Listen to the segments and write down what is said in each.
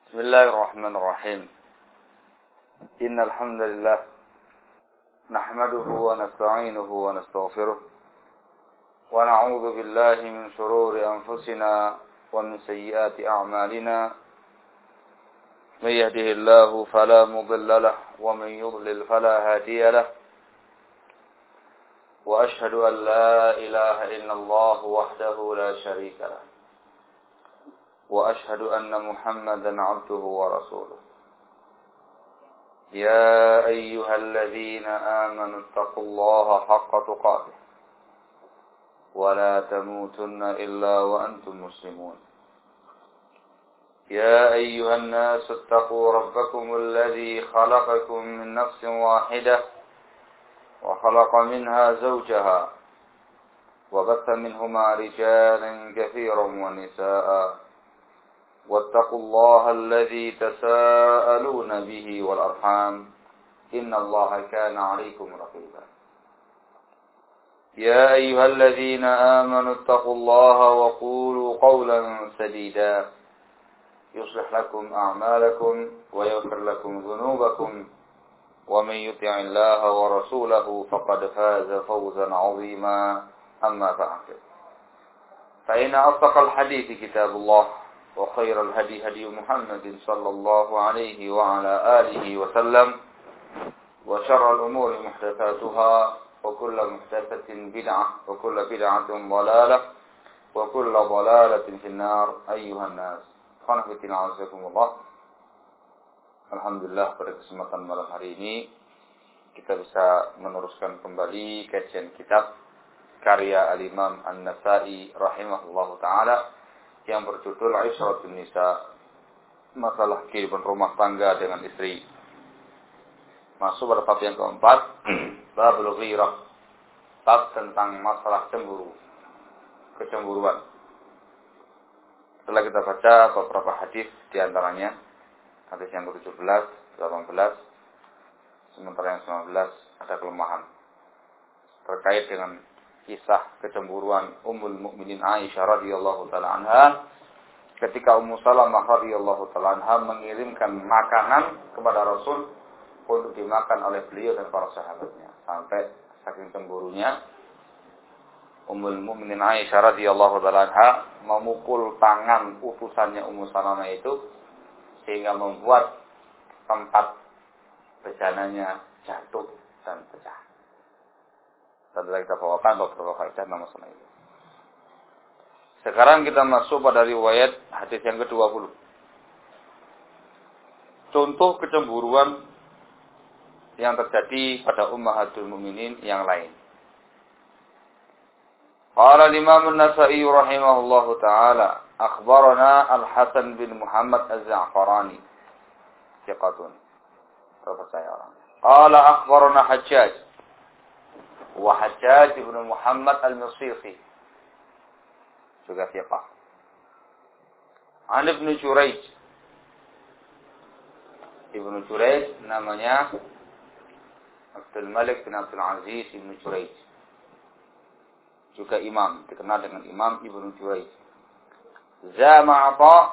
بسم الله الرحمن الرحيم إن الحمد لله نحمده ونستعينه ونستغفره ونعوذ بالله من شرور أنفسنا ومن سيئات أعمالنا من يهده الله فلا مضل له ومن يضلل فلا هادي له وأشهد أن لا إله إلا الله وحده لا شريك له وأشهد أن محمدا عبده ورسوله يا أيها الذين آمنوا اتقوا الله حق تقاته ولا تموتن إلا وأنتم مسلمون يا أيها الناس اتقوا ربكم الذي خلقكم من نفس واحدة وخلق منها زوجها وبث منهما رجالا كثيرا ونساء واتقوا الله الذي تساءلون به والأرحام إن الله كان عليكم رقيبا يا أيها الذين آمنوا اتقوا الله وقولوا قولا سديدا يصلح لكم أعمالكم ويغفر لكم ذنوبكم ومن يطع الله ورسوله فقد فاز فوزا عظيما أما بعد فإن أصدق الحديث كتاب الله وخير الهدي هدي محمد صلى الله عليه وعلى آله وسلم وشر الأمور محدثاتها وكل محدثة بدعة وكل بدعة ضلالة وكل ضلالة في النار أيها الناس khonafidin azakumullah. Alhamdulillah pada kesempatan malam hari ini kita bisa meneruskan kembali kajian kitab karya Al-Imam An-Nasa'i rahimahullahu ta'ala yang berjudul Ishratun Nisa, masalah kehidupan rumah tangga dengan istri. Masuk pada bab yang keempat, babul ghirah, bab tentang masalah cemburu, kecemburuan. Setelah kita baca beberapa hadis, di antaranya hadis yang ke-17, 18, sementara yang 19 ada kelemahan terkait dengan kisah kecemburuan Ummul Mukminin Aisyah radhiyallahu taala anha ketika Ummu Salamah radhiyallahu taala anha mengirimkan makanan kepada Rasul untuk dimakan oleh beliau dan para sahabatnya, sampai saking cemburunya Ummul Mukminin Aisyah radhiyallahu taala anha memukul tangan utusannya Ummu Salamah itu sehingga membuat tempat bejananya jatuh dan pecah. Setelah kita bawakan beberapa faedah masalah itu. Sekarang kita masuk pada riwayat hadis yang ke-20. Contoh kecemburuan yang terjadi pada ummahatul mukminin yang lain. Qala al-Imam An-Nasa'i rahimahullahu ta'ala, akhbarana Al-Hasan bin Muhammad Az-Za'farani. Thiqatun. Terpercaya orang. Qala akhbarana Hajjaj wa Hajjaj ibn Muhammad al-Misisi. Juga thiqah. An Ibn Jurayj. Ibn Jurayj namanya Abdul Malik bin Abdul Aziz Ibn Jurayj. Juga imam, dikenal dengan Imam Ibn Jurayj. Zama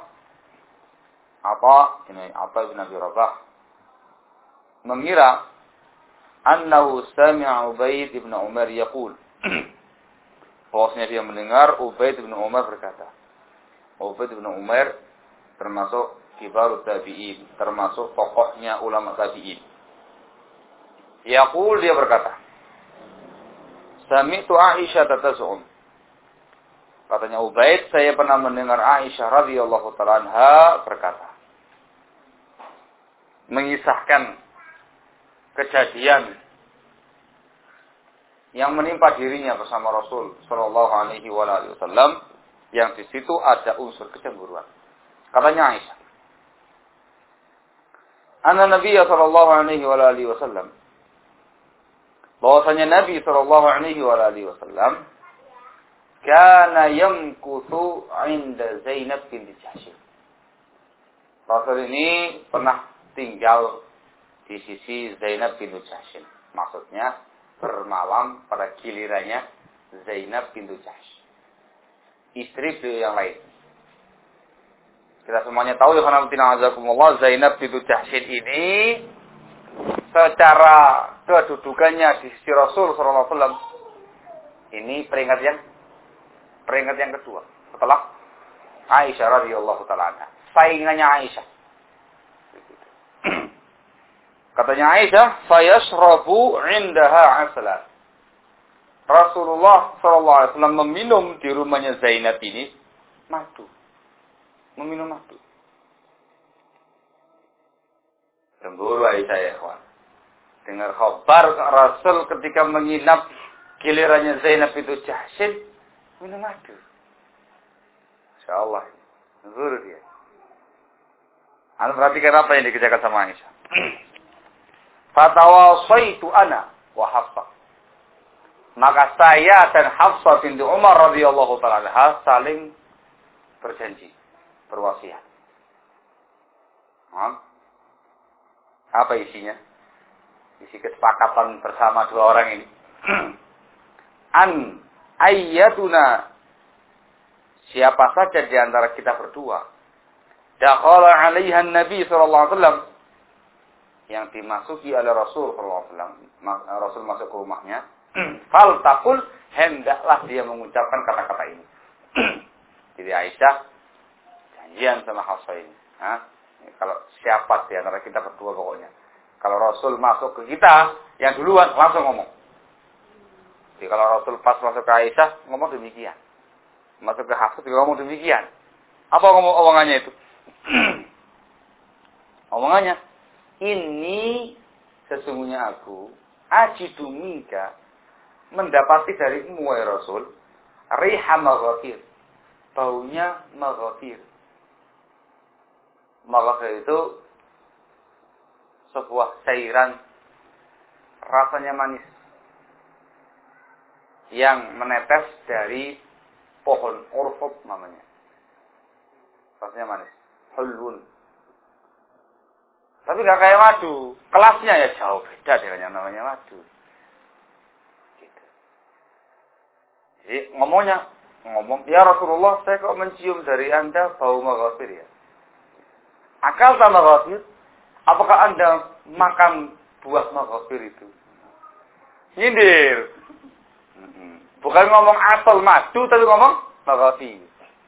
Ata bin Abi Rabah mengira annahu sami'a Ubaid bin Umar yaqul. Bahwasanya dia mendengar Ubaid bin Umar berkata. Ubaid bin Umar termasuk kibarut tabi'in, termasuk tokohnya ulama tabi'in. Yaqul, dia berkata, Sami'tu Aisyah tataz'um. Katanya Ubaid, saya pernah mendengar Aisyah radhiyallahu ta'ala anha berkata, mengisahkan kejadian yang menimpa dirinya bersama Rasul sallallahu alaihi wasallam, yang di situ ada unsur kecemburuan. Katanya Aisyah, anna Nabi sallallahu alaihi wasallam, bahwasanya Nabi sallallahu alaihi wasallam kana yamkuthu 'inda Zainab binti Jahsy. Rasul ini pernah tinggal di sisi Zainab bintu Jahsy. Maksudnya bermalam pada gilirannya Zainab bintu Jahsy, istri beliau yang lain. Kita semuanya tahu ya azakumullah, Zainab bintu Jahsyin ini secara kedudukannya di sisi Rasul sallallahu alaihi wasallam ini peringkat yang kedua setelah Aisyah radhiyallahu taala anha. Saingannya Aisyah. Katanya Aisyah, "Fayashrabu 'indaha 'aslan." Rasulullah sallallahu alaihi wasallam meminum di rumahnya Zainab ini madu. Meminum madu. Cemburu Aisyah ya, kawan. Dengar kabar Rasul ketika menginap gilirannya Zainab itu Jahsyin minum madu. Insyaallah. Cemburu dia. Anda perhatikan apa yang dikerjakan sama Aisyah. Fatawasaitu ana wa Hafsah. Maka saya dan Hafsah binti Umar radhiyallahu taala anha saling berjanji, berwasiat. Apa isinya? Isi kesepakatan bersama dua orang ini. An ayyatuna, siapa saja di antara kita berdua, dakhala 'alaiha an-nabi sallallahu alaihi wasallam, yang dimasuki oleh Rasul sallallahu alaihi wasallam, Rasul masuk ke rumahnya, fal taqul, hendaklah dia mengucapkan kata-kata ini. Jadi Aisyah janjian sama Hafsah ini. Kalau siapa di antara kita berdua pokoknya. Kalau Rasul masuk ke kita, yang duluan langsung ngomong. Jadi kalau Rasul pas masuk ke Aisyah, ngomong demikian. Masuk ke Hafsah juga ngomong demikian. Apa omongannya itu? Omongannya, ini sesungguhnya aku ajidu minka, mendapati darimu wahai Rasul, riha maghafir, baunya maghafir. Maghafir itu sebuah cairan rasanya manis yang menetes dari pohon urfut namanya. Rasanya manis, hulun. Tapi nggak kayak madu, kelasnya ya jauh beda dengan yang namanya madu. Gitu. Jadi ngomong, ya Rasulullah, saya kok mencium dari Anda bau maghafir ya. Akal sama maghafir, apakah Anda makan buah maghafir itu? Nyindir. Bukan ngomong asal madu, tapi ngomong maghafir.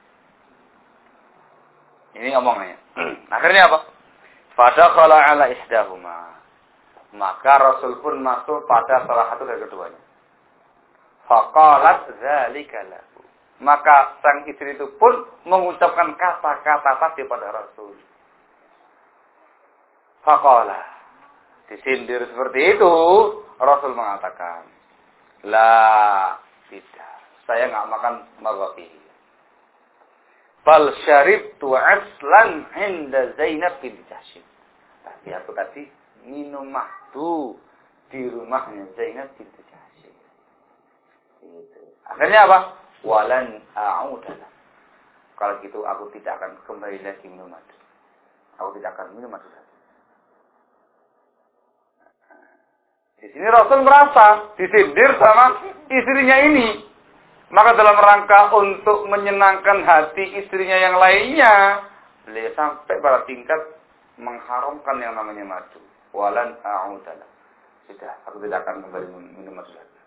Ini omongannya. Akhirnya apa? Fadakhala ala ihdahuma. Maka Rasul pun masuk pada salah satu dari keduanya. Faqalat dzalika lahu. Maka sang istri itu pun mengucapkan kata-kata tadi pada Rasul. Faqala. Disindir seperti itu, Rasul mengatakan, "La, tidak. Saya enggak makan maghafir. Bal syaribtu aslan 'inda Zainab binti Jahsyin." Tapi aku tadi minum madu di rumahnya Zainab binti Jahsyin. Gitu. Akhirnya apa? Walan a'udalah. Kalau gitu aku tidak akan kembali lagi minum madu. Aku tidak akan minum madu lagi. Di sini Rasul merasa disindir sama istrinya ini. Maka dalam rangka untuk menyenangkan hati istrinya yang lainnya, beliau sampai pada tingkat mengharamkan yang namanya madu. Walan a'udalah. Sudah, aku tidak akan kembali minum madu lagi.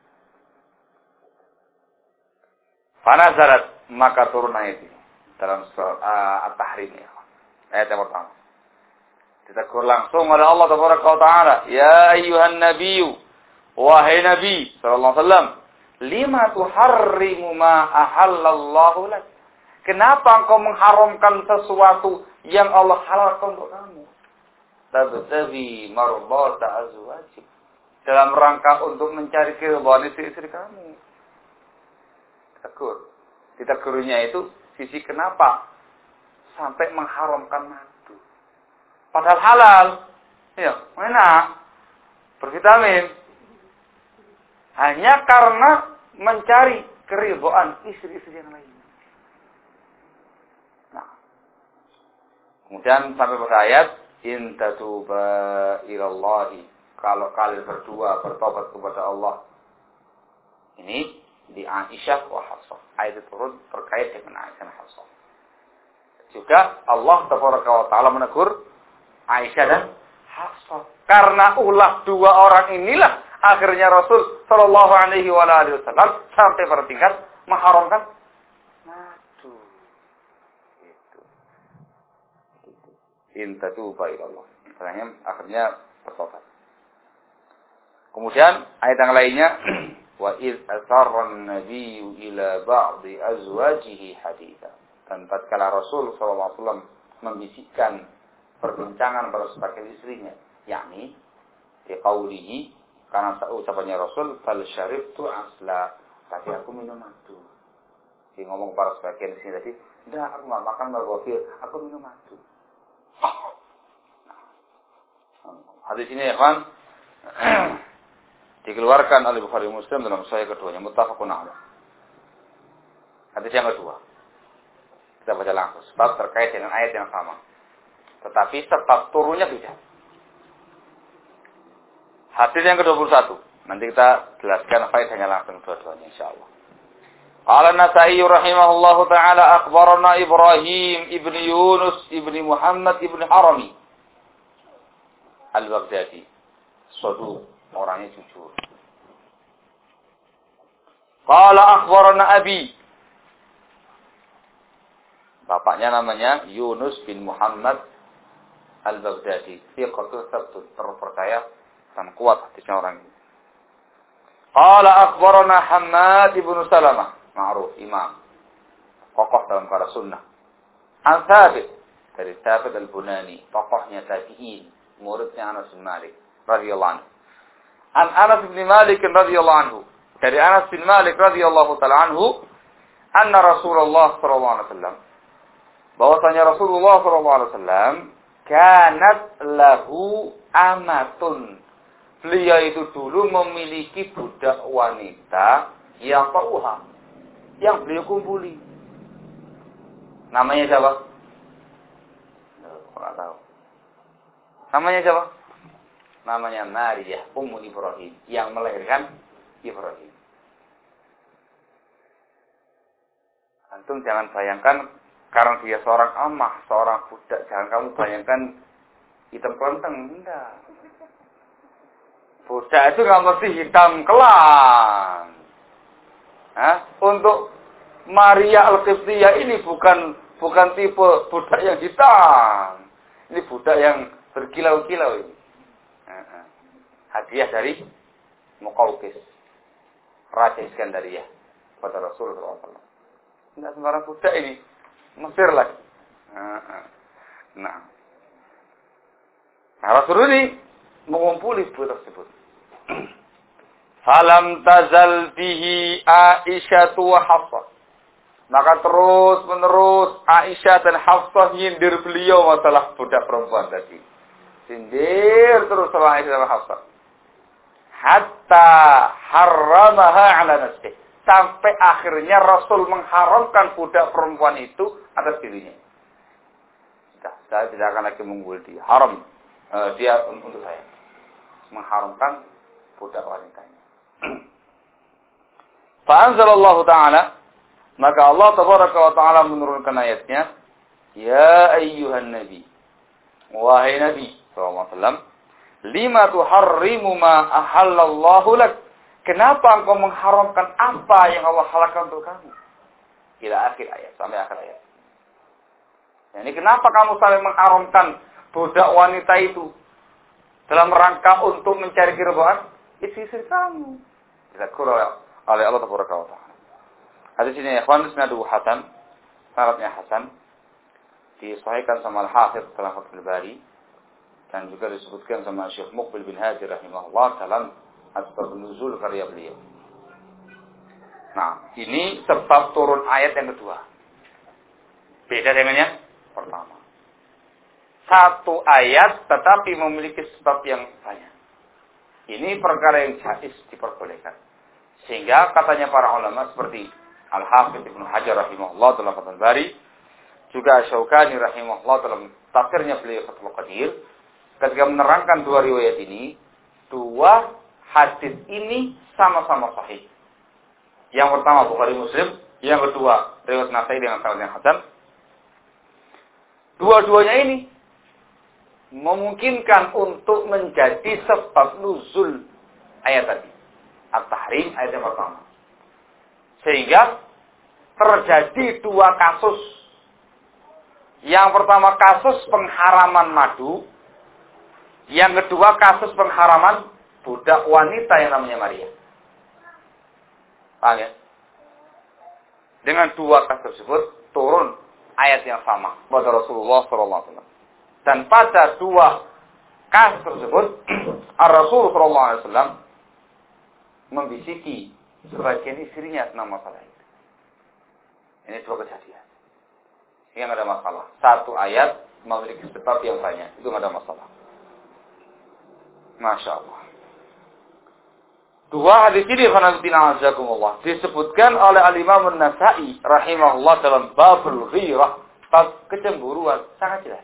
Fanazalat, maka turun ayat ini dalam surah At-Tahrim, ayat yang pertama. Ditegur langsung oleh Allah Taala, ya ayyuhan nabiyyu, wahai nabi sallallahu alaihi wasallam, lima tuharrimu ma ahallallahu lak. Kenapa engkau mengharamkan sesuatu yang Allah halalkan untuk kamu? Tabtaghi mardata azwajik, dalam rangka untuk mencari keridhaan istri-istri kamu. Tegur. Ditegurnya itu sisi kenapa sampai mengharamkan madu. Padahal halal. Ya, enak. Bervitamin. Hanya karena mencari keridhaan istri-istri yang lain. Nah. Kemudian sampai pada ayat, in tatuba ilallahi, kalau kalian berdua bertobat kepada Allah. Ini di Aisyah wa Hafsah. Ayat itu turun terkait dengan Aisyah dan Hafsah. Juga Allah Taala menegur Aisyah dan Hafsah. Karena ulah dua orang inilah akhirnya Rasul Shallallahu Alaihi Wasallam sampai pada tingkat mengharamkan madu. Itu. Intatuba ilallah. Akhirnya bertobat. Kemudian ayat yang lainnya wa id asarra an-nabiyyu ila ba'di azwajihi haditha. Dan tatkala Rasul sallallahu alaihi wasallam membisikkan perbincangan pada sebagian istrinya, yakni di qaulihi, karena ucapannya Rasul fal syaribtu asla, tadi aku minum madu. Dia ngomong pada sebagian istri tadi, "Enggak, aku enggak makan bagofil, aku minum madu." Hadis ini ya kan dikeluarkan oleh Bukhari Muslim dalam sahih keduanya, muttafaqun alaih. Hadis yang kedua. Kita baca langsung sebab terkait dengan ayat yang sama. Tetapi sebab turunnya beda. Hadis yang ke-21. Nanti kita jelaskan faedahnya langsung dua-duanya insyaallah. Qala An-Nasa'i rahimahullahu taala akhbarana Ibrahim ibn Yunus ibn Muhammad ibn Harami Al-Baghdadi. Saduq, orangnya jujur. Qala akhbarana Abi. Bapaknya namanya Yunus bin Muhammad Al-Baghdadi. Thiqatun sabtun, terpercaya dan kuat hadisnya orang ini. Qala akhbarana Hammad ibn Salamah, ma'ruf imam, kokoh dalam perkara sunnah. An Thabit, dari Thabit Al-Bunani, tokohnya tabi'in, muridnya Anas bin Malik radhiyallahu anhu. An Anas bin Malik radhiyallahu anhu, dari Anas bin Malik radhiyallahu taala anhu, anna Rasulullah sallallahu alaihi wasallam, bahwasanya Rasulullah sallallahu alaihi wasallam kanat lahu amatun. Beliau itu dulu memiliki budak wanita yang tauha, yang beliau kumpuli. Namanya siapa? Enggak tahu. Namanya siapa? Namanya Maryah Ummu Ibrahim, yang melahirkan Ibrahim. Antum jangan bayangkan karena dia seorang amah, seorang budak, jangan kamu bayangkan hitam kelenteng, enggak. Budak itu nggak mesti hitam kelang. Untuk Maria Al-Qibtiyah ini bukan tipe budak yang hitam. Ini budak yang berkilau-kilau ini. Hadiah dari Muqawqis, Raja Iskandariyah pada Rasulullah SAW. Tidak sembarang budak ini. Mesir lagi. Nah, Rasul ini mengumpuli budak tersebut. Falam tazal bihi Aisyah wa Hafsah. Maka terus menerus Aisyah dan Hafsah nyindir beliau masalah budak perempuan tadi. Sindir terus sama Aisyah dan Hafsah. Hatta harramaha ala nafsihi. Sampai akhirnya Rasul mengharamkan budak perempuan itu atas dirinya. Sudah, saya tidak akan lagi menggul dia. Haram dia untuk saya. Mengharamkan budak wanitanya. Fa'anzalallahu ta'ala, maka Allah tabaraka wa ta'ala menurunkan ayatnya, ya ayyuhan nabi, wahai nabi sallallahu alaihi wasallam, lima tuharrimu ma ahallallahu lak. Kenapa engkau mengharamkan apa yang Allah halalkan untuk kamu? Ila akhir ayat, sampai akhir ayat. Ini kenapa kamu sampai mengharamkan budak wanita itu dalam rangka untuk mencari keridhaan istri kamu? Dilakukan oleh Allah Taala. Hadis ini ikhwan isnaduhu hasan, sanadnya hasan, disahihkan sama Al-Hafidz dalam Fathul Bari dan juga disebutkan sama Syekh Muqbil bin Hadi rahimahullah dalam Asbab Nuzul karya beliau. Nah, ini sebab turun ayat yang kedua. Beda dengan yang pertama. Satu ayat tetapi memiliki sebab yang banyak. Ini perkara yang jaiz diperbolehkan. Sehingga katanya para ulama seperti Al-Hafidz Ibnu Hajar rahimahullah dalam Fathul Bari, juga Syaukani rahimahullah dalam tafsirnya beliau Fathul Qadir, ketika menerangkan dua riwayat ini, dua hadis ini sama-sama sahih. Yang pertama Bukhari Muslim, yang kedua riwayat Nasa'i dengan sanad yang hasan. Dua-duanya ini memungkinkan untuk menjadi sebab nuzul ayat tadi. At-Tahrim ayat yang pertama. Sehingga terjadi dua kasus. Yang pertama kasus pengharaman madu. Yang kedua kasus pengharaman budak wanita yang namanya Maria. Paham ya? Dengan dua kasus tersebut turun ayat yang sama pada Rasulullah SAW. Dan pada dua kasus tersebut Rasul SAW membisiki sebagian istrinya tentang masalah itu. Ini dua kejadian. Yang ada masalah. Satu ayat memiliki sebab yang banyak. Itu tidak ada masalah. Masya Allah. Dua hadis ini disebutkan oleh Al-Imam An-Nasa'i rahimahullah dalam babul ghirah, bab kecemburuan, sangat jelas.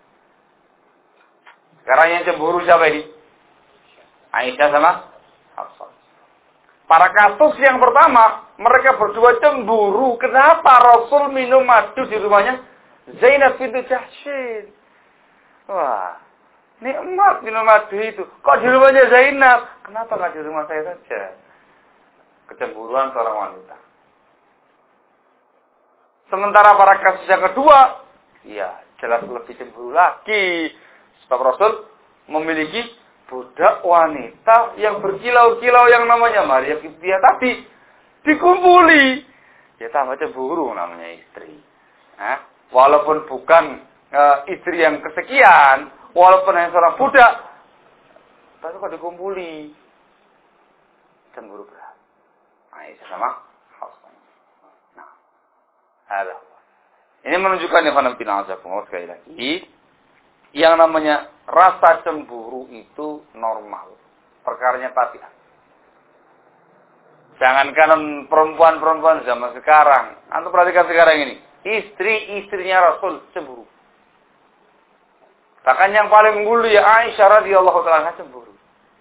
Sekarang yang cemburu siapa ini? Aisyah sama Hafsah. Pada kasus yang pertama, mereka berdua cemburu. Kenapa Rasul minum madu di rumahnya Zainab bintu Jahsy? Wah, nikmat minum madu itu. Kok di rumahnya Zainab? Kenapa nggak di rumah saya saja? Kecemburuan seorang wanita. Sementara pada kasus yang kedua, ya jelas lebih cemburu lagi. Sebab Rasul memiliki budak wanita yang berkilau-kilau yang namanya Maria Qibtiyah tadi. Dikumpuli. Ya tambah cemburu namanya istri. Walaupun bukan istri yang kesekian, walaupun hanya seorang budak, tapi kok dikumpuli. Cemburu berat. Aisyah sama Hafsah. Nah, ada. Ini menunjukkan sekali lagi, yang namanya rasa cemburu itu normal. Perkaranya tabiat. Jangankan perempuan-perempuan zaman sekarang. Antum perhatikan sekarang ini. Istri-istrinya Rasul cemburu. Bahkan yang paling mulia Aisyah radhiyallahu ta'ala cemburu.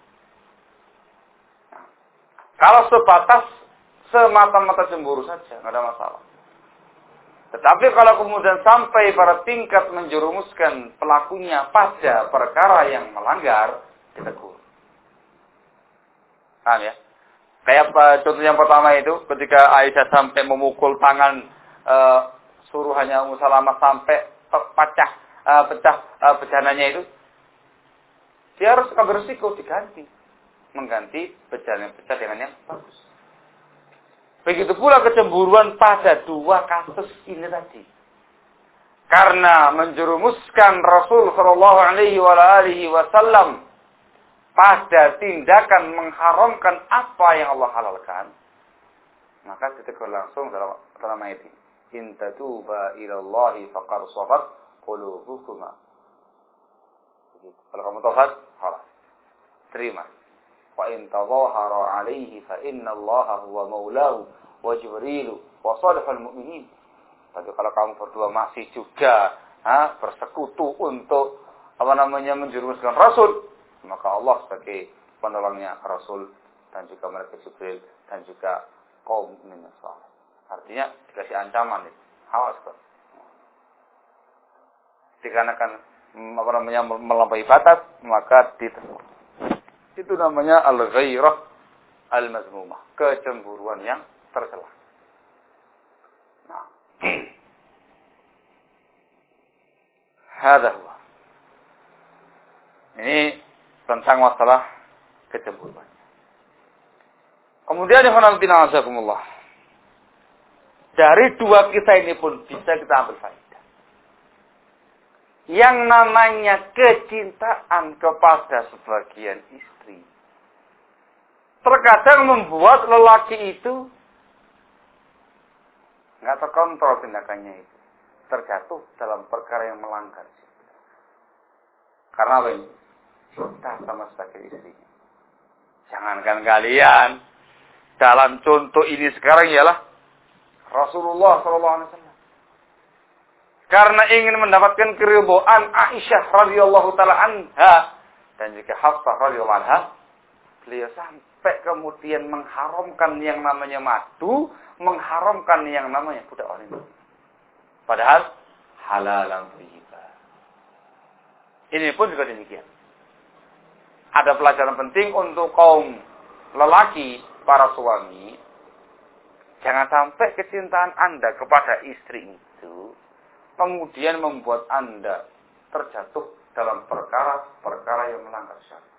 Nah, kalau sebatas semata-mata cemburu saja, nggak ada masalah. Tetapi kalau kemudian sampai pada tingkat menjerumuskan pelakunya pada perkara yang melanggar, ditegur. Paham ya? Kayak contoh yang pertama itu, ketika Aisyah sampai memukul tangan suruhannya Ummu Salamah sampai pecah bejananya itu, dia harus berisiko diganti, mengganti bejana yang pecah dengan yang bagus. Begitu pula kecemburuan pada dua kasus ini tadi. Karena menjerumuskan Rasul sallallahu alaihi wasallam pada tindakan mengharamkan apa yang Allah halalkan, maka ditegur langsung dalam ayat ini. In tatuba ila Allahi faqad sabat qulubukuma. Kalau kamu taubat, halas. Terima. Wa in tadhahara alaihi fa inna Allaha huwa maulahu wa Jibril wa salihul mu'minin. Tapi kalau kamu berdua masih juga bersekutu untuk menjerumuskan Rasul, maka Allah sebagai penolongnya Rasul dan juga malaikat Jibril dan juga kaum mukminin saleh. Artinya dikasih ancaman itu. Awas kok. Dikarenakan melampaui batas, maka ditegur. Itu namanya al-ghairah al-mazmumah, kecemburuan yang tercela. Nah, hadza huwa. Ini tentang masalah kecemburuan. Kemudian dari dua kisah ini pun bisa kita ambil faedah. Yang namanya kecintaan kepada sebagian istri terkadang membuat lelaki itu nggak terkontrol tindakannya itu, terjatuh dalam perkara yang melanggar. Karena apa ini? Cinta sama sebagai istrinya. Jangankan kalian, dalam contoh ini sekarang ialah Rasulullah SAW. Karena ingin mendapatkan keridhaan Aisyah radhiyallahu taala anha dan juga Hafsah radhiyallahu anha, beliau sampai kemudian mengharamkan yang namanya madu, mengharamkan yang namanya budak wanita. Padahal halalan thayyibah. Ini pun juga demikian. Ada pelajaran penting untuk kaum lelaki, para suami. Jangan sampai kecintaan Anda kepada istri itu kemudian membuat Anda terjatuh dalam perkara-perkara yang melanggar syariat.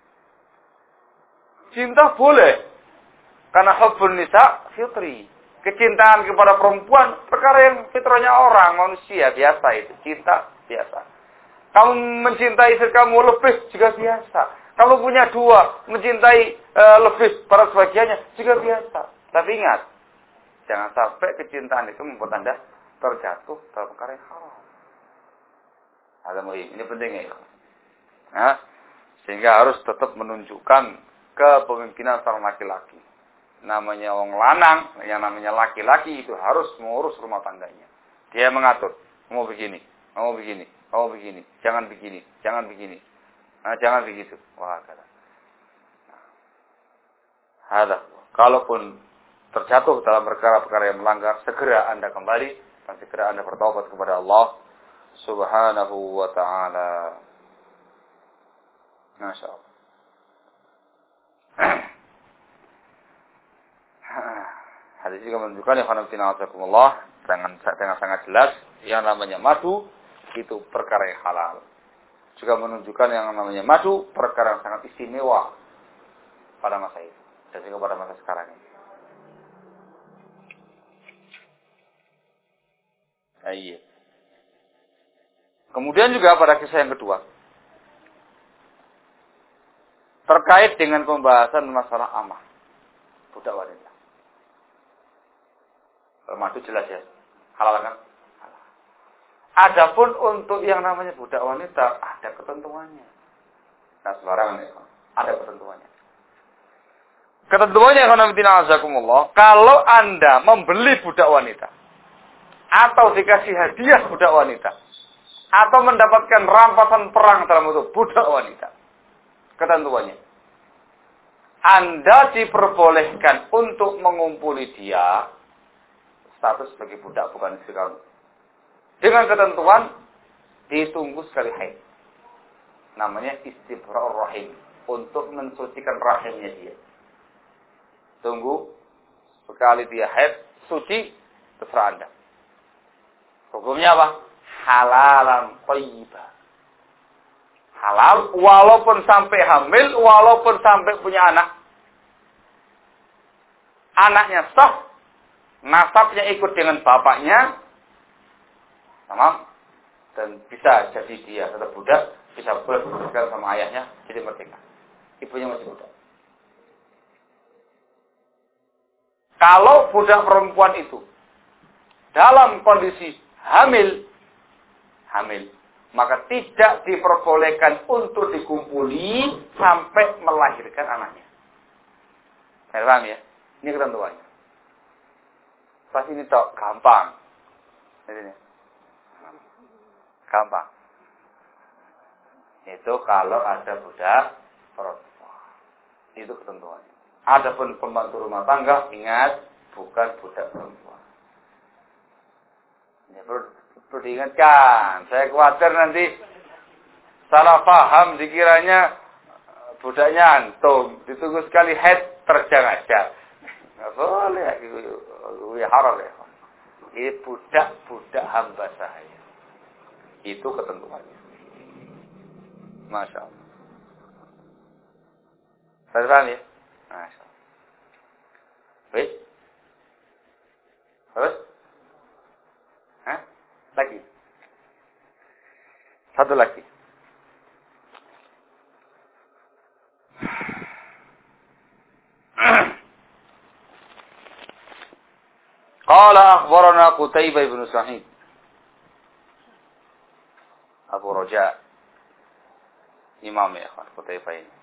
Cinta boleh, karena hubbun nisa fitri. Kecintaan kepada perempuan perkara yang fitrahnya orang, manusia biasa itu. Cinta biasa. Kamu mencintai istri kamu lebih juga biasa. Kamu punya dua, mencintai lebih para sebagiannya juga biasa. Tapi ingat, jangan sampai kecintaan itu membuat Anda terjatuh dalam perkara yang haram. Ada muhim. Ini penting ya. Nah, sehingga harus tetap menunjukkan kepemimpinan seorang laki-laki. Namanya orang lanang, yang namanya laki-laki itu harus mengurus rumah tangganya. Dia mengatur, mau begini, mau begini, mau begini, jangan begini, jangan begini, nah, jangan begitu. Wah, kata. Ada. Kalaupun terjatuh dalam perkara-perkara yang melanggar, segera Anda kembali dan segera Anda bertaubat kepada Allah Subhanahu wa ta'ala. Masya Allah. Hadis juga menunjukkan ya khanafi'nakum dengan sangat jelas yang namanya madu itu perkara yang halal. Juga menunjukkan yang namanya madu perkara yang sangat istimewa pada masa itu dan juga pada masa sekarang ini. Iya. Kemudian juga pada kisah yang kedua terkait dengan pembahasan masalah amah budak wanita. Madu jelas ya, halal kan? Halal. Adapun untuk yang namanya budak wanita ada ketentuannya. Nah, sembarangan ya, ada ketentuannya. Ketentuannya kalau Anda membeli budak wanita atau dikasih hadiah budak wanita atau mendapatkan rampasan perang dalam bentuk budak wanita, ketentuannya Anda diperbolehkan untuk mengumpuli dia status sebagai budak bukan istri kamu. Dengan ketentuan ditunggu sekali haid. Namanya istibra'ur rahim, untuk mensucikan rahimnya dia. Tunggu sekali dia haid, suci, terserah Anda. Hukumnya apa? Halalan thayyibah. Halal walaupun sampai hamil, walaupun sampai punya anak. Anaknya sah, nasabnya ikut dengan bapaknya, sama, dan bisa jadi dia tetap budak, bisa berhubungan sama ayahnya, jadi merdeka. Ibunya masih budak. Kalau budak perempuan itu dalam kondisi hamil, maka tidak diperbolehkan untuk dikumpuli sampai melahirkan anaknya. Paham ya? Ini ketentuannya. Pas ini tok gampang. Ini. Gampang. Itu kalau ada budak perempuan. Itu ketentuannya. Adapun pembantu rumah tangga, ingat bukan budak perempuan. Ini perlu diingatkan. Saya khawatir nanti salah paham dikiranya budaknya antum. Ditunggu sekali head terjang aja. Nggak boleh. Ya haram ya. Ini budak hamba saya. Itu ketentuannya. Masya Allah. Saya paham ya? Masya Allah. Baik. Terus? Hah? Lagi. Satu lagi. Qala akhbarana Qutaibah bin Sa'id Abu Raja Imam ya Qutaibah ini.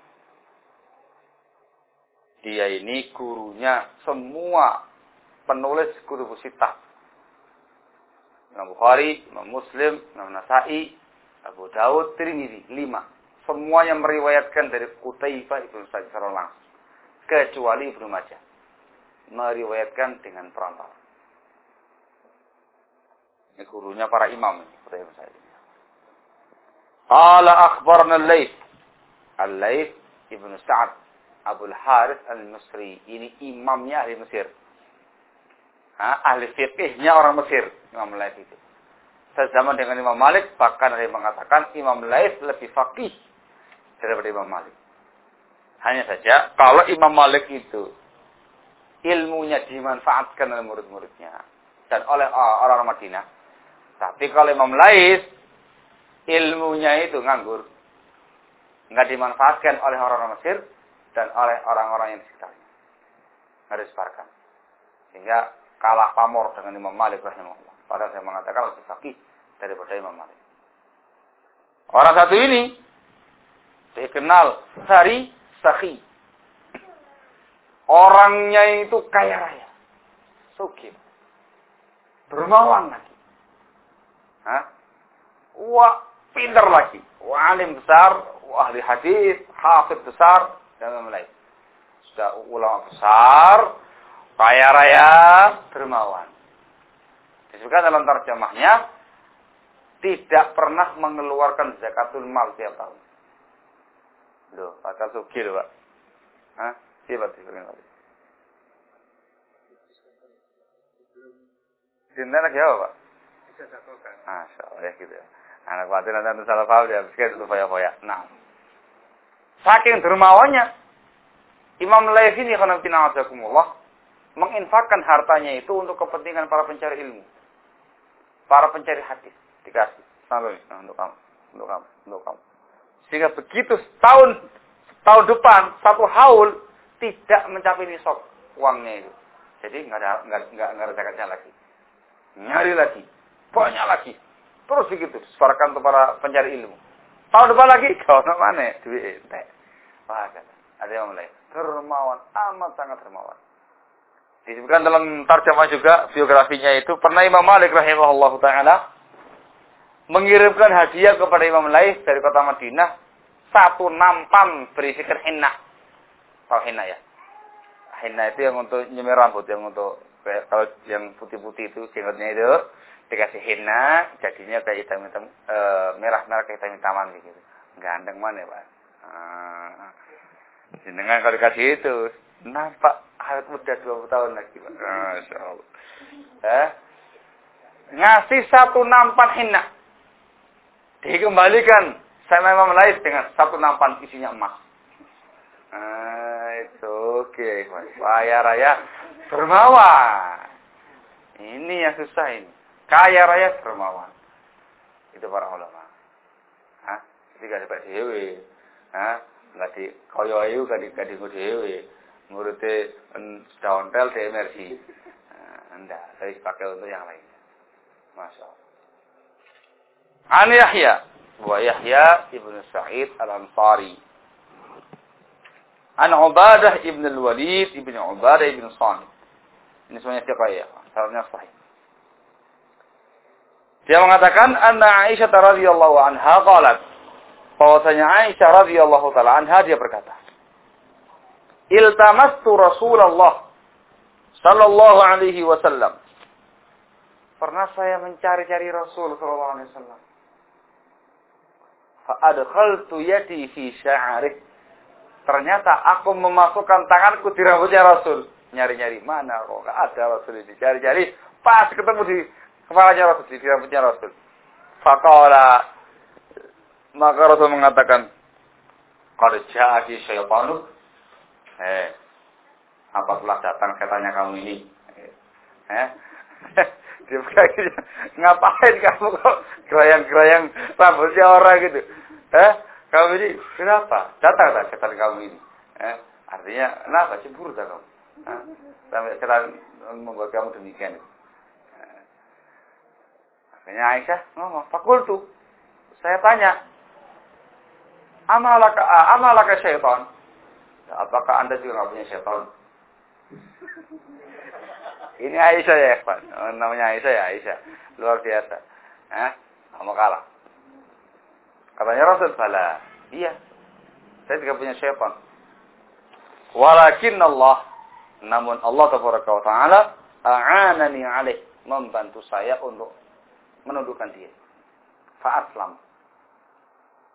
Dia ini gurunya semua penulis kutubus sittah. Imam Bukhari, Imam Muslim, Imam Nasa'i, Abu Dawud, Tirmidzi, 5. Semuanya meriwayatkan dari Qutaibah bin Sa'id secara langsung. Kecuali Ibnu Majah. Meriwayatkan dengan perantara. Ini gurunya para imam ini, Qutaibah bin Sa'id. Qala akhbarna al-Laits. Al-Laits Ibnu Sa'ad Abul Harith al-Misri. Ini imamnya ahli Mesir. Ahli fiqihnya orang Mesir. Imam Laits itu. Sezaman dengan Imam Malik. Bahkan ada yang mengatakan Imam Laits lebih faqih daripada Imam Malik. Hanya saja kalau Imam Malik itu ilmunya dimanfaatkan oleh murid-muridnya dan oleh orang-orang Madinah. Tapi kalau Imam Laits ilmunya itu nganggur, nggak dimanfaatkan oleh orang-orang Mesir dan oleh orang-orang yang di sekitarnya, nggak disebarkan, sehingga kalah pamor dengan Imam Malik rahimahullah. Padahal saya mengatakan lebih faqih daripada Imam Malik. Orang satu ini dikenal Sari Sakhi. Orangnya itu kaya raya, sugih, dermawan lagi, wah pintar lagi, wah alim besar, wah ahli hadis, hafidh besar dan lain-lain. Sudah ulama besar, kaya raya, dermawan. Disebutkan dalam terjemahnya tidak pernah mengeluarkan zakatul mal tiap tahun. Loh, kata sugih loh, Pak. Siapa diberikan tadi? Cinta lagi apa, Pak? Masya Allah ya gitu ya. Anak khawatir nanti salah paham ya. Sekian itu foya-foya. Nah. Saking dermawannya. Imam Laits ini menginfakkan hartanya itu untuk kepentingan para pencari ilmu. Para pencari hadis. Dikasih. Sampai untuk kamu. Sehingga begitu tahun depan, satu haul, tidak mencapai nisab uangnya itu. Jadi nggak ada zakatnya lagi. Nyari lagi, banyak lagi. Terus begitu, sebarkan untuk para pencari ilmu. Tahun depan lagi, kau mana? Duit ente. Wah, ada yang mulai dermawan, amat sangat dermawan. Disebutkan dalam tarjamah juga biografinya itu pernah Imam Malik rahimahullah taala mengirimkan hadiah kepada Imam Laits dari kota Madinah 1 nampan berisikan henna. Tahu henna ya? Henna itu yang untuk nyemir rambut, yang untuk kalau yang putih-putih itu jenggotnya itu dikasih henna, jadinya kayak hitam-hitam, merah-merah kayak hitam-hitaman gitu. Ganteng mana, Pak? Jenengan kalau dikasih itu nampak awet muda 20 tahun lagi, Pak. Masya Allah. Ngasih 1 nampan henna, dikembalikan sama Imam Laits dengan 1 nampan isinya emas. Itu oke, kaya raya dermawan. Ini yang susah ini. Kaya raya dermawan. Itu para ulama. Jadi gak dapat dewe. Gak di koyo ayu gak di dewe. Muridnya sudah ontel di MRC. Enggak, saya pakai untuk yang lain. Masya Allah. An Yahya wa Yahya Ibnu Sa'id Al-Ansari. An Ubadah ibn al-Walid ibn Ubadah ibn Samit. Ini semuanya thiqah ya, sanadnya sahih. Dia mengatakan anna Aisyah radhiyallahu anha qalat. Bahwasanya Aisyah radhiyallahu taala anha dia berkata, "Iltamastu Rasulullah sallallahu alaihi wasallam." Pernah saya mencari-cari Rasul sallallahu alaihi wasallam. Fa adkhaltu yadi fi sya'rihi. Ternyata aku memasukkan tanganku di rambutnya Rasul. Nyari-nyari mana kok gak ada Rasul ini. Cari-cari pas ketemu di kepalanya Rasul, di rambutnya Rasul. Faqala, maka Rasul mengatakan, qad ja'aki syaitanu. Apa telah datang setannya kamu ini? Dia berkata, ngapain kamu kok gerayang-gerayang rambutnya orang gitu? Kamu ini kenapa? Datang tak setan kamu ini? Artinya kenapa? Cemburu tak kamu? Sampai setan membuat kamu demikian. Akhirnya Aisyah ngomong, fakultu. Saya tanya, amalaka syaitan? Apakah anda juga nggak punya syaitan? Ini Aisyah ya, Pak. Namanya Aisyah ya, Aisyah. Luar biasa. Kamu kalah. Katanya Rasul, "Bala." Iya. Saya tidak punya syaitan. Walakin Allah, namun Allah tabaraka wa taala a'anani alaih, membantu saya untuk menundukkan dia. Fa aslam.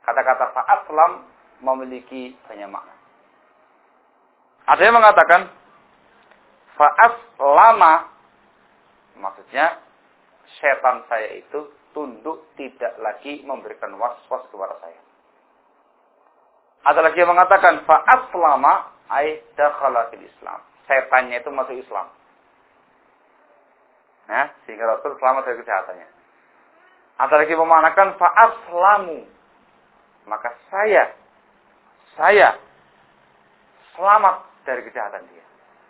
Kata-kata fa'aslam memiliki banyak makna. Ada yang mengatakan fa'aslama, maksudnya setan saya itu tunduk, tidak lagi memberikan was-was kepada saya. Ada lagi yang mengatakan fa'aslama ay dakhala fil Islam. Setannya itu masuk Islam. Nah, sehingga Rasul selamat dari kejahatannya. Ada lagi yang memanakan fa'aslamu. Maka saya selamat dari kejahatan dia.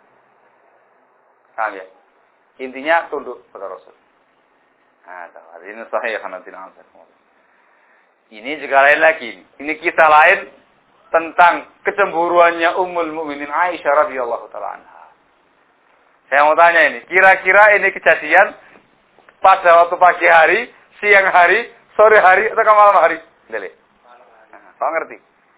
Paham ya? Intinya tunduk pada Rasul. Nah, ini sahih karena tidak ansar. Ini juga lain lagi. Ini kisah lain tentang kecemburuannya Ummul Mukminin Aisyah radhiyallahu taala anha. Saya mau tanya ini, kira-kira ini kejadian pada waktu pagi hari, siang hari, sore hari atau malam hari? Dele. Kau ngerti?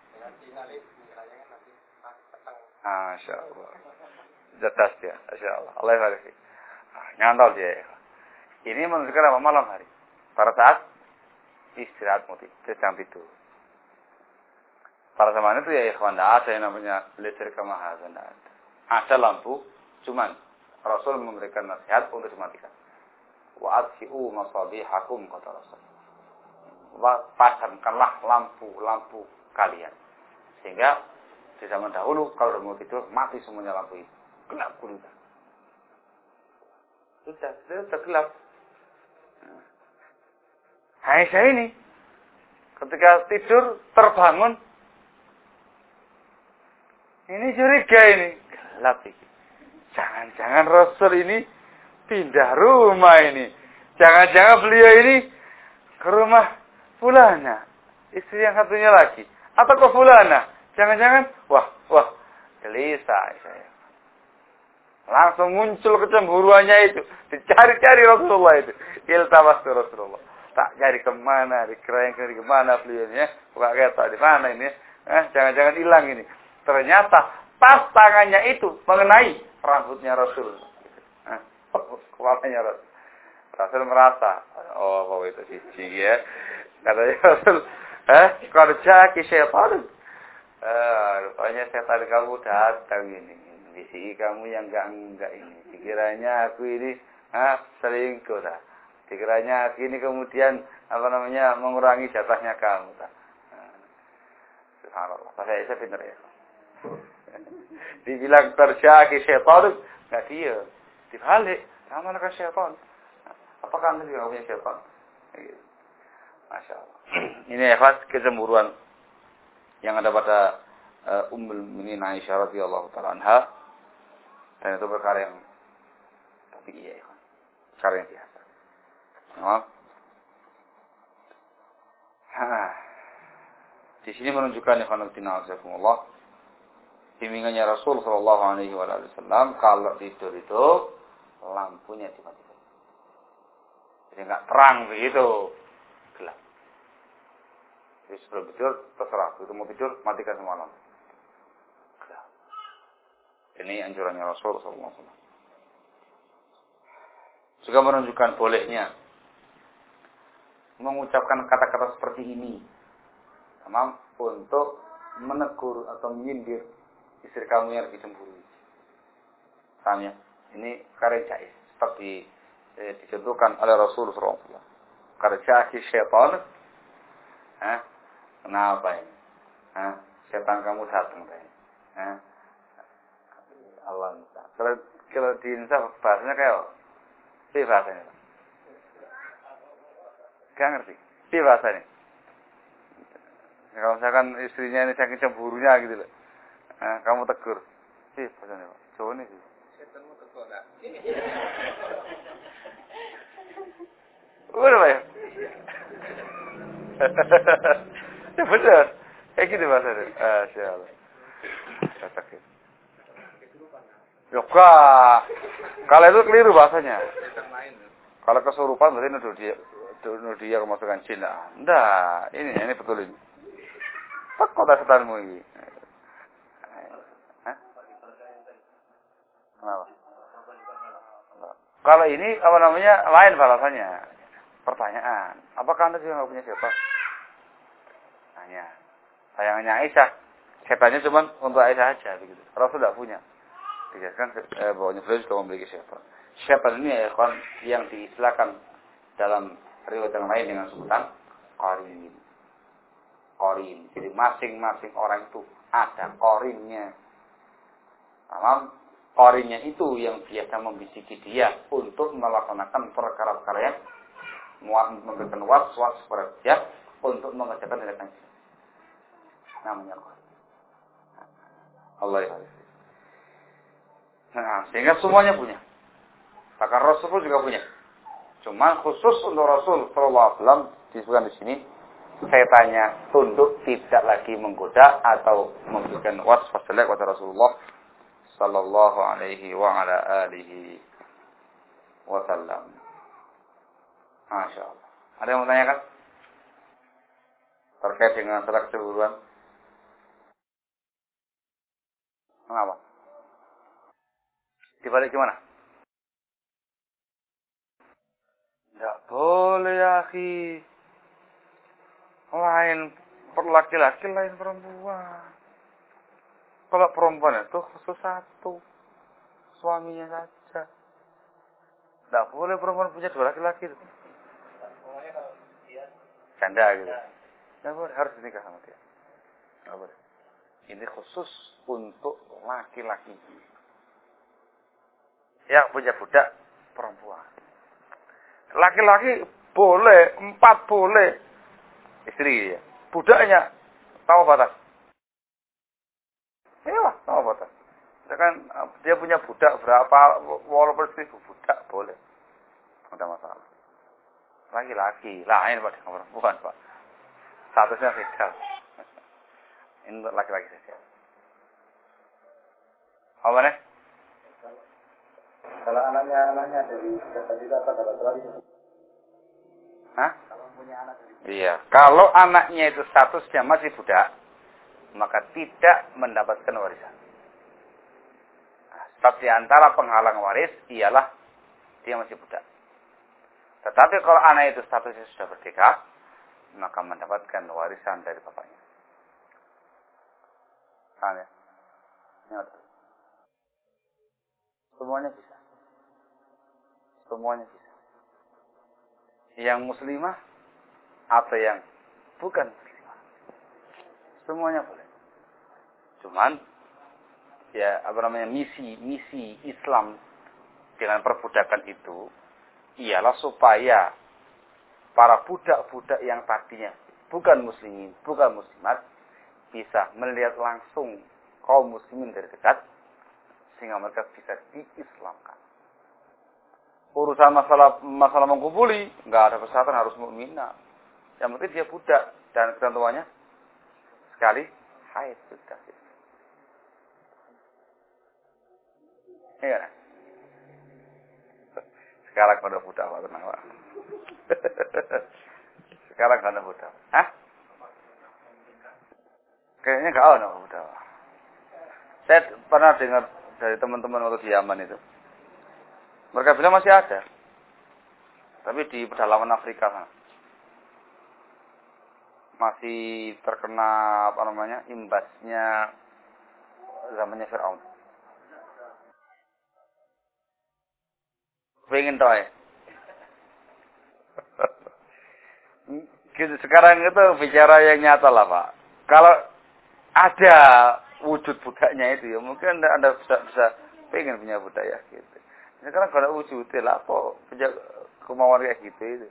Masya Allah. Jelas dia, Masya Allah. Allah barik. Nyantol dia. Ini menunjukkan apa malam hari? Pada saat istirahat sedang tidur. Pada zaman itu ya ikhwan, tidak ada yang namanya listrik kemahasan. Ada lampu, cuman Rasul memberikan nasihat untuk dimatikan. Wa adhi'u masabihakum, kata Rasul. Pasangkanlah lampu-lampu kalian. Sehingga di zaman dahulu kalau udah mau tidur mati semuanya lampu itu. Gelap gulita. Sudah gelap. Aisyah ini ketika tidur terbangun, ini curiga ini, gelap ini. Jangan-jangan Rasul ini pindah rumah ini. Jangan-jangan beliau ini ke rumah fulana, istri yang satunya lagi, atau ke fulana. Jangan-jangan, wah, gelisah saya. Langsung muncul kecemburuannya itu. Dicari-cari Rasulullah itu. Iltamas ke Rasulullah. Tak cari kemana, dikira kemana beliau ini. Bukan kereta di mana ini. Jangan-jangan hilang ini. Ternyata pas tangannya itu mengenai rambutnya Rasul. Kepalanya Rasul. Rasul merasa, oh bahwa itu siji ya. Katanya Rasul, kerja ki syaitan. Rupanya setan kamu datang ini. Bisi kamu yang enggak ini. Dikiranya aku ini selingkuh dah. Dikiranya aku ini kemudian mengurangi jatahnya kamu dah. Subhanallah. Saya benar ya. Dibilang kerja ki syaitan, enggak dia. Dibalik, sama dengan syaitan. Apakah Anda juga punya syaitan? Masya Allah. Ini ikhlas kecemburuan yang ada pada Ummul Mukminin Aisyah radhiyallahu taala anha, dan itu perkara yang tabi'i, perkara yang biasa. Di sini menunjukkan ikhwan fillah bimbingannya Rasul sallallahu alaihi wasallam kalau tidur itu lampunya dimatikan. Jadi enggak terang begitu, gelap. Jadi sebelum tidur terserah, begitu mau tidur matikan semua lampu. Ini anjurannya Rasul SAW. Juga menunjukkan bolehnya mengucapkan kata-kata seperti ini, untuk menegur atau menyindir istri kamu yang lagi cemburu. Paham ya? Ini karya jais, seperti dicontohkan oleh Rasul SAW. Karya syaitan. Kenapa ini? Setan kamu datang tadi. Allah. Kalau di Indonesia bahasanya kayak apa bahasanya? Gak ngerti. Apa bahasanya? Kalau misalkan istrinya ini saking cemburunya gitu loh. Kamu tegur. Apa bahasanya, Pak? Coba nih sih. Setanmu tegur enggak? Udah, Pak ya? Ya benar. Kayak gitu bahasanya. Insyaallah. Sakit. Yoga. Kalau itu keliru bahasanya. Kalau kesurupan berarti nuduh dia kemasukan jin. Enggak, ini betul ini. Pak kota setanmu ini. Kenapa? Kalau ini lain bahasanya. Pertanyaan, apakah Anda juga nggak punya siapa? Nah setannya. Sayangannya Aisyah, setannya cuma untuk Aisyah aja begitu. Rasul tidak punya. Dijelaskan bahwa beliau juga memiliki setan. Setan ini ya kan yang diistilahkan dalam riwayat yang lain dengan sebutan qarin. Qarin. Jadi masing-masing orang itu ada qarinnya. Paham? Qarinnya itu yang biasa membisiki dia untuk melaksanakan perkara-perkara yang memberikan was-was kepada dia untuk mengerjakan tindakan itu. Namanya qarin. Allah ya. Nah, sehingga semuanya punya. Bahkan Rasul juga punya. Cuma khusus untuk Rasul sallallahu alaihi wasallam disebutkan di sini setannya tunduk, tidak lagi menggoda atau memberikan was-was jelek kepada Rasulullah sallallahu alaihi wa ala alihi wasallam. Masya Allah. Ada yang mau tanyakan terkait dengan masalah kecemburuan? Mengapa? Dibalik gimana? Tidak boleh ya, akhi. Lain laki-laki, lain perempuan. Kalau perempuan itu khusus satu, suaminya saja. Tidak boleh perempuan punya dua laki-laki. Janda gitu. Tidak boleh, harus dinikah sama dia. Tidak boleh. Ini khusus untuk laki-laki. Yang punya budak perempuan. Laki-laki boleh, 4 boleh. Istri ya. Budaknya tahu batas. Iya, tahu batas. Misalkan dia punya budak berapa, walaupun 1000 budak boleh. Tidak ada masalah. Laki-laki, lain pada perempuan, Pak. Statusnya beda. Ini untuk laki-laki saja. Apa nih? Kalau anaknya dari tadi dapat lagi. Hah? Kalau punya anak dari. Iya. Kalau anaknya itu statusnya masih budak, maka tidak mendapatkan warisan. Nah, sebab di antara penghalang waris ialah dia masih budak. Tetapi kalau anak itu statusnya sudah merdeka, maka mendapatkan warisan dari bapaknya. Paham ya? Semuanya bisa. Semuanya bisa. Yang muslimah atau yang bukan muslimah. Semuanya boleh. Cuman ya misi Islam dengan perbudakan itu ialah supaya para budak-budak yang tadinya bukan muslimin, bukan muslimat bisa melihat langsung kaum muslimin dari dekat sehingga mereka bisa diislamkan. Urusan masalah menghubuli, nggak ada persyaratan harus mukminah. Yang penting dia budak dan ketentuannya sekali haid sudah. Iya. Sekarang pada budak Pak, tenang Pak. Sekarang pada budak. Hah? Kayaknya nggak ada budak. Saya pernah dengar dari teman-teman waktu di Yaman itu. Mereka bilang masih ada. Tapi di pedalaman Afrika sana. Masih terkena imbasnya zamannya Firaun. Pengen tahu ya? Sekarang itu bicara yang nyata lah Pak. Kalau ada wujud budaknya itu ya mungkin anda bisa pengen punya budak ya gitu. Sekarang kalau wujudnya lah apa punya kemauan kayak gitu itu.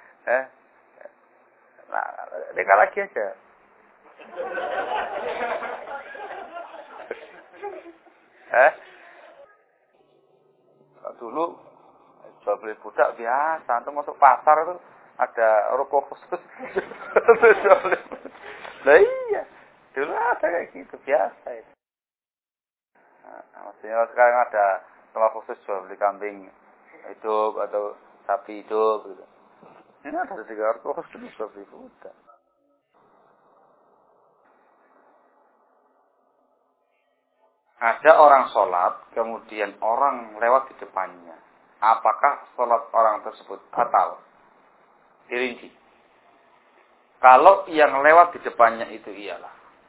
Nah, dekal lagi aja. Dulu jual beli budak biasa, antum masuk pasar itu ada ruko khusus. Lah iya, dulu ada kayak gitu biasa itu. Nah, maksudnya sekarang ada tempat khusus jual beli kambing hidup atau sapi hidup gitu. Ini ada 3 ruko khusus jual beli budak. Ada orang sholat, kemudian orang lewat di depannya. Apakah sholat orang tersebut batal? Dirinci. Kalau yang lewat di depannya itu ialah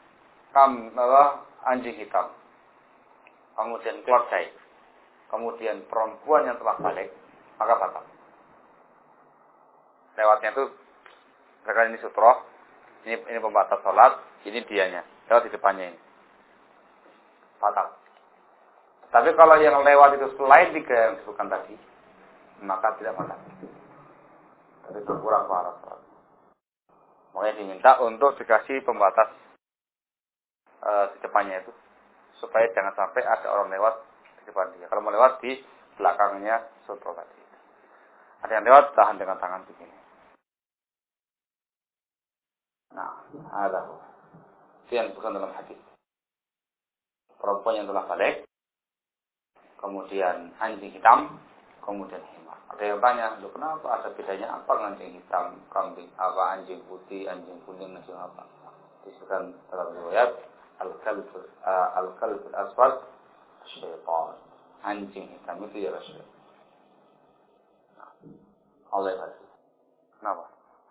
anjing hitam, kemudian keluarga, kemudian perempuan yang telah balik, maka batal. Lewatnya itu, misalkan ini sutroh, ini pembatas sholat, ini dianya, lewat di depannya ini, batal. Tapi kalau yang lewat itu selain 3 yang disebutkan tadi, maka tidak batal. Jadi berkurang pahala sholat. Makanya diminta untuk dikasih pembatas di depannya itu, supaya jangan sampai ada orang lewat di depan dia. Kalau mau lewat di belakangnya sutroh tadi. Ada yang lewat tahan dengan tangan begini. Nah, ada itu yang disebutkan dalam hadis. Perempuan yang telah balik, kemudian anjing hitam, kemudian himar. Ada yang tanya, loh kenapa ada bedanya apa anjing hitam, kambing, apa anjing putih, anjing kuning, anjing apa? Disebutkan dalam riwayat al-kalb al-aswad syaitan. Anjing hitam itu ya syaitan. Nah, Allah ya. Kenapa?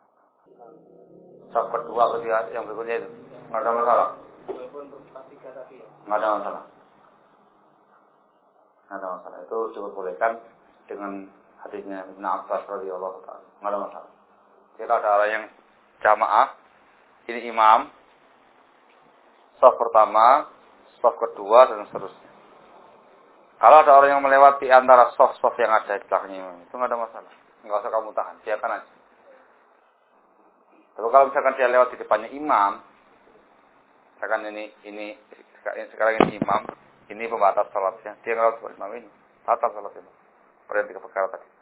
Saf kedua ketiga yang berikutnya itu nggak ada masalah. Nggak ada masalah. Nggak ada masalah. Itu diperbolehkan dengan hadisnya Ibnu Abbas radhiyallahu taala. Nggak ada masalah. Jika ada orang yang jamaah, ini imam, saf pertama, saf kedua dan seterusnya. Kalau ada orang yang melewati antara saf-saf yang ada di belakangnya imam, itu nggak ada masalah. Nggak usah kamu tahan, biarkan aja. Tapi kalau misalkan dia lewat di depannya imam, misalkan ini sekarang ini imam, ini pembatas salatnya, dia lewat di imam ini, batal salatnya. Pada 3 perkara tadi.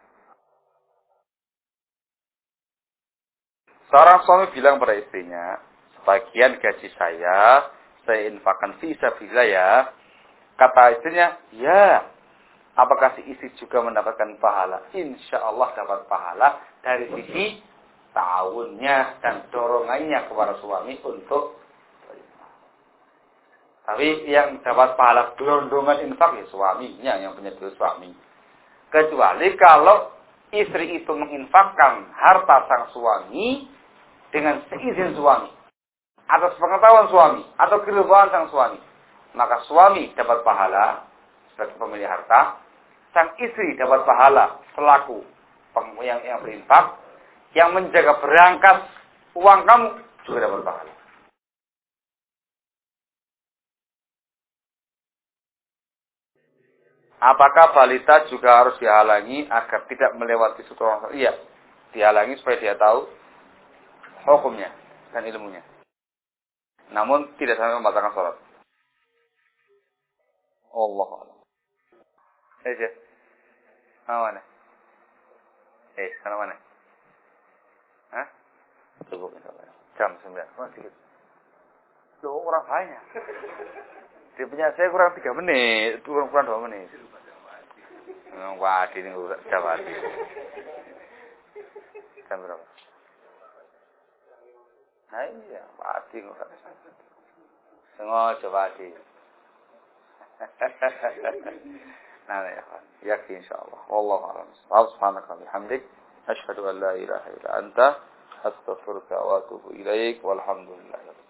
Seorang suami bilang pada istrinya, sebagian gaji saya infakkan fi sabilillah ya. Kata istrinya, ya. Apakah si istri juga mendapatkan pahala? Insya Allah dapat pahala dari sisi tahunnya dan dorongannya kepada suami untuk berinfak. Tapi yang dapat pahala gelondongan infak ya suaminya, yang punya dua suami. Kecuali kalau istri itu menginfakkan harta sang suami dengan seizin suami, atas pengetahuan suami atau keluhan sang suami, maka suami dapat pahala sebagai pemilik harta, sang istri dapat pahala selaku yang berinfak. Yang menjaga berangkas uang kamu juga dapat pahala. Apakah balita juga harus dihalangi agar tidak melewati sutra? Iya, dihalangi supaya dia tahu hukumnya dan ilmunya. Namun tidak sampai membatalkan sholat. Allah Allah. Mana? Sana mana? Hah? Cukup jam 9. Sedikit. Loh, orang banyak. Dia punya saya kurang 3 menit, kurang 2 menit. Wah, ini udah jawab. Jam berapa? Nah iya, pasti nggak. Sengaja pasti. Nah ya, insyaallah. Wallahu a'lam. Subhanaka wa bihamdik, asyhadu an la ilaha illa anta, astaghfiruka wa atubu ilaik. Walhamdulillah.